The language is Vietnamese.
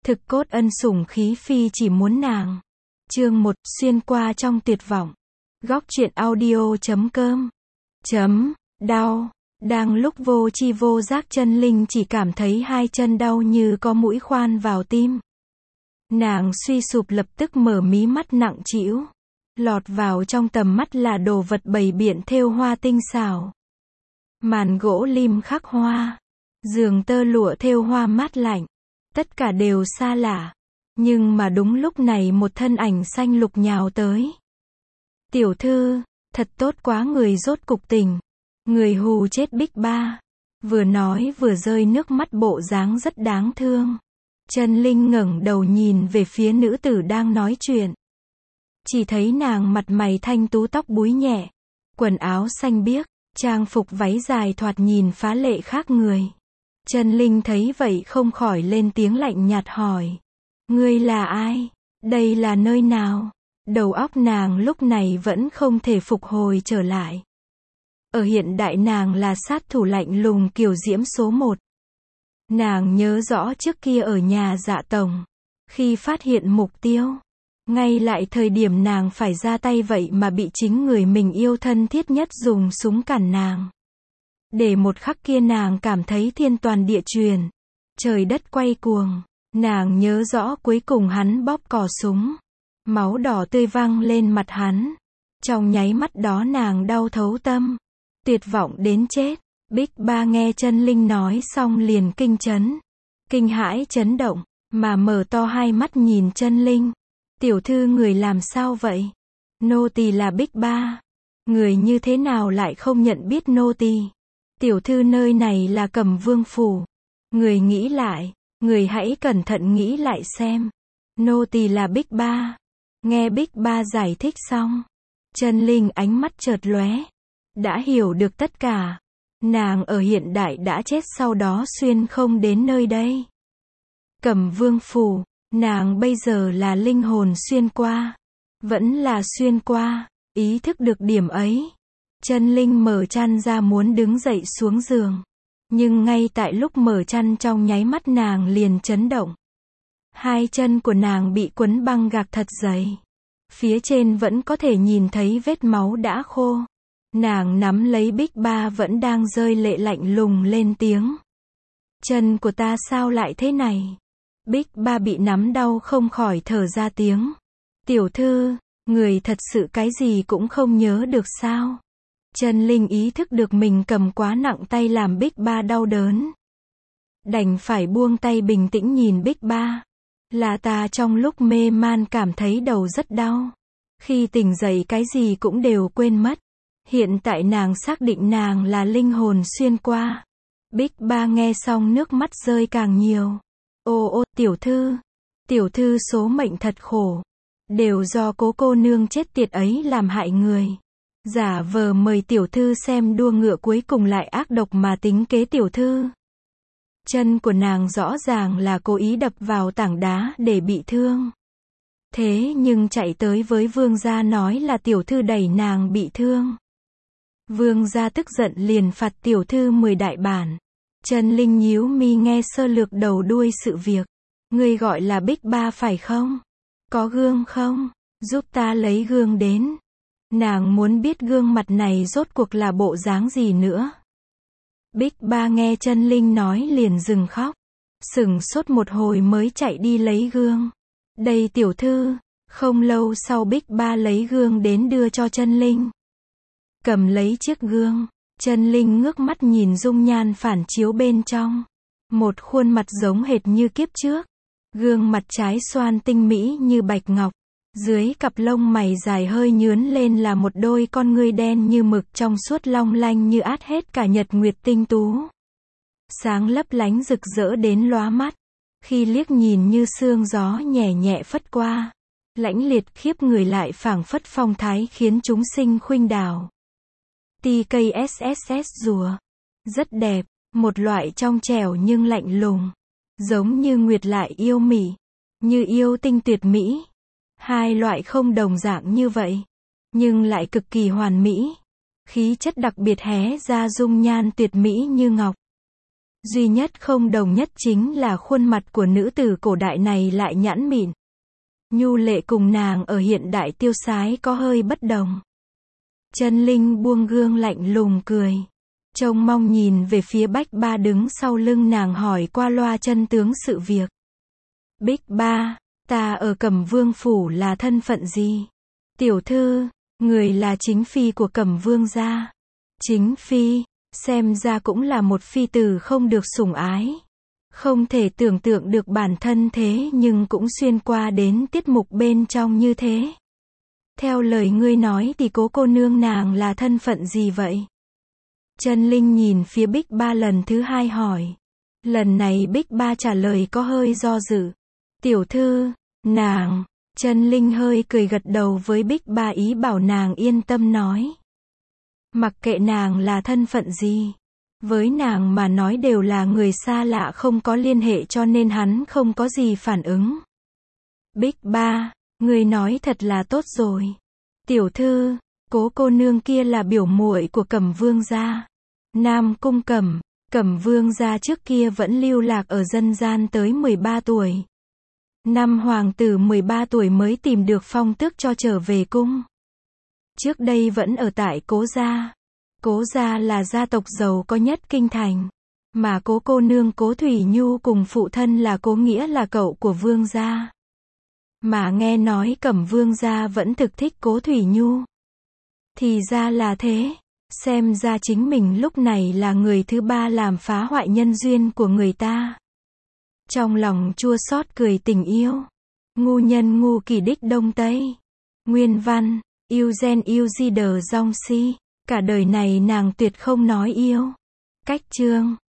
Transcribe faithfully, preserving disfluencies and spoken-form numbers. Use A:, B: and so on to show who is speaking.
A: Thực cốt ân sủng khí phi chỉ muốn nàng. Chương một, xuyên qua trong tuyệt vọng. Góc truyện audio chấm com. Chấm, đau. Đang lúc vô chi vô giác chân linh chỉ cảm thấy hai chân đau như có mũi khoan vào tim. Nàng suy sụp lập tức mở mí mắt nặng trĩu. Lọt vào trong tầm mắt là đồ vật bày biện thêu hoa tinh xảo. Màn gỗ lim khắc hoa. Giường tơ lụa thêu hoa mát lạnh. Tất cả đều xa lạ. Nhưng mà đúng lúc này một thân ảnh xanh lục nhào tới. Tiểu thư, thật tốt quá, người rốt cục tỉnh. Người hù chết Bích Ba. Vừa nói vừa rơi nước mắt, bộ dáng rất đáng thương. Chân linh ngẩng đầu nhìn về phía nữ tử đang nói chuyện. Chỉ thấy nàng mặt mày thanh tú, tóc búi nhẹ. Quần áo xanh biếc, trang phục váy dài thoạt nhìn phá lệ khác người. Chân linh thấy vậy không khỏi lên tiếng lạnh nhạt hỏi. Ngươi là ai? Đây là nơi nào? Đầu óc nàng lúc này vẫn không thể phục hồi trở lại. Ở hiện đại nàng là sát thủ lạnh lùng kiều diễm số một. Nàng nhớ rõ trước kia ở nhà Dạ Tổng. Khi phát hiện mục tiêu. Ngay lại thời điểm nàng phải ra tay vậy mà bị chính người mình yêu thân thiết nhất dùng súng cản nàng. Để một khắc kia nàng cảm thấy thiên toàn địa chuyển. Trời đất quay cuồng. Nàng nhớ rõ cuối cùng hắn bóp cò súng. Máu đỏ tươi văng lên mặt hắn. Trong nháy mắt đó nàng đau thấu tâm. Tuyệt vọng đến chết. Bích Ba nghe chân linh nói xong liền kinh chấn. Kinh hãi chấn động. Mà mở to hai mắt nhìn chân linh. Tiểu thư, người làm sao vậy? Nô tỳ là Bích Ba. Người như thế nào lại không nhận biết nô tỳ? Tiểu thư, nơi này là Cẩm Vương phủ. Người nghĩ lại. Người hãy cẩn thận nghĩ lại xem. Nô tỳ là Bích Ba. Nghe Bích Ba giải thích xong. Chân linh ánh mắt chợt lóe. Đã hiểu được tất cả. Nàng ở hiện đại đã chết, sau đó xuyên không đến nơi đây. Cẩm Vương phủ. Nàng bây giờ là linh hồn xuyên qua. Vẫn là xuyên qua. Ý thức được điểm ấy. Chân linh mở chăn ra muốn đứng dậy xuống giường. Nhưng ngay tại lúc mở chăn trong nháy mắt nàng liền chấn động. Hai chân của nàng bị quấn băng gạc thật dày. Phía trên vẫn có thể nhìn thấy vết máu đã khô. Nàng nắm lấy Bích Ba vẫn đang rơi lệ, lạnh lùng lên tiếng. Chân của ta sao lại thế này? Bích Ba bị nắm đau không khỏi thở ra tiếng. Tiểu thư, người thật sự cái gì cũng không nhớ được sao? Chân linh ý thức được mình cầm quá nặng tay làm Bích Ba đau đớn. Đành phải buông tay bình tĩnh nhìn Bích Ba. Là ta trong lúc mê man cảm thấy đầu rất đau. Khi tỉnh dậy cái gì cũng đều quên mất. Hiện tại nàng xác định nàng là linh hồn xuyên qua. Bích Ba nghe xong nước mắt rơi càng nhiều. Ô ô, tiểu thư. Tiểu thư số mệnh thật khổ. Đều do cố cô nương chết tiệt ấy làm hại người. Giả vờ mời tiểu thư xem đua ngựa, cuối cùng lại ác độc mà tính kế tiểu thư. Chân của nàng rõ ràng là cố ý đập vào tảng đá để bị thương. Thế nhưng chạy tới với vương gia nói là tiểu thư đẩy nàng bị thương. Vương gia tức giận liền phạt tiểu thư mười đại bản. Chân linh nhíu mi nghe sơ lược đầu đuôi sự việc. Ngươi gọi là Bích Ba phải không? Có gương không? Giúp ta lấy gương đến. Nàng muốn biết gương mặt này rốt cuộc là bộ dáng gì nữa. Bích Ba nghe chân linh nói liền dừng khóc. Sửng sốt một hồi mới chạy đi lấy gương. Đây tiểu thư. Không lâu sau Bích Ba lấy gương đến đưa cho chân linh. Cầm lấy chiếc gương. Chân linh ngước mắt nhìn dung nhan phản chiếu bên trong. Một khuôn mặt giống hệt như kiếp trước. Gương mặt trái xoan tinh mỹ như bạch ngọc. Dưới cặp lông mày dài hơi nhướn lên là một đôi con ngươi đen như mực, trong suốt long lanh như át hết cả nhật nguyệt tinh tú. Sáng lấp lánh rực rỡ đến lóa mắt. Khi liếc nhìn như sương gió nhẹ nhẹ phất qua. Lãnh liệt khiếp người lại phảng phất phong thái khiến chúng sinh khuynh đảo. tê ca ét ét ét rùa. Rất đẹp, một loại trong trẻo nhưng lạnh lùng. Giống như nguyệt lại yêu mị. Như yêu tinh tuyệt mỹ. Hai loại không đồng dạng như vậy. Nhưng lại cực kỳ hoàn mỹ. Khí chất đặc biệt hé ra dung nhan tuyệt mỹ như ngọc. Duy nhất không đồng nhất chính là khuôn mặt của nữ tử cổ đại này lại nhẵn mịn. Nhu lệ cùng nàng ở hiện đại tiêu sái có hơi bất đồng. Chân Linh buông gương lạnh lùng cười. Trông mong nhìn về phía Bích Ba đứng sau lưng nàng hỏi qua loa chân tướng sự việc. Bích Ba, ta ở Cẩm Vương phủ là thân phận gì? Tiểu thư, người là chính phi của Cẩm Vương gia. Chính phi, xem ra cũng là một phi tử không được sủng ái. Không thể tưởng tượng được bản thân thế nhưng cũng xuyên qua đến tiết mục bên trong như thế. Theo lời ngươi nói thì cố cô nương nàng là thân phận gì vậy? Chân Linh nhìn phía Bích Ba lần thứ hai hỏi. Lần này Bích Ba trả lời có hơi do dự. Tiểu thư, nàng, Chân Linh hơi cười gật đầu với Bích Ba ý bảo nàng yên tâm nói. Mặc kệ nàng là thân phận gì. Với nàng mà nói đều là người xa lạ không có liên hệ cho nên hắn không có gì phản ứng. Bích Ba, người nói thật là tốt rồi. Tiểu thư, cố cô nương kia là biểu muội của Cẩm Vương gia. Nam Cung Cẩm, Cẩm Vương gia trước kia vẫn lưu lạc ở dân gian tới mười ba tuổi. Năm hoàng tử mười ba tuổi mới tìm được phong tước cho trở về cung. Trước đây vẫn ở tại Cố gia. Cố gia là gia tộc giàu có nhất kinh thành. Mà cố cô nương Cố Thủy Nhu cùng phụ thân là Cố Nghĩa là cậu của Vương gia. Mà nghe nói Cẩm Vương gia vẫn thực thích Cố Thủy Nhu. Thì ra là thế. Xem ra chính mình lúc này là người thứ ba làm phá hoại nhân duyên của người ta. Trong lòng chua xót cười tình yêu. Ngu nhân ngu kỳ đích Đông Tây. Nguyên văn, Eugen Eugide Dòng Si. Cả đời này nàng tuyệt không nói yêu. Cách chương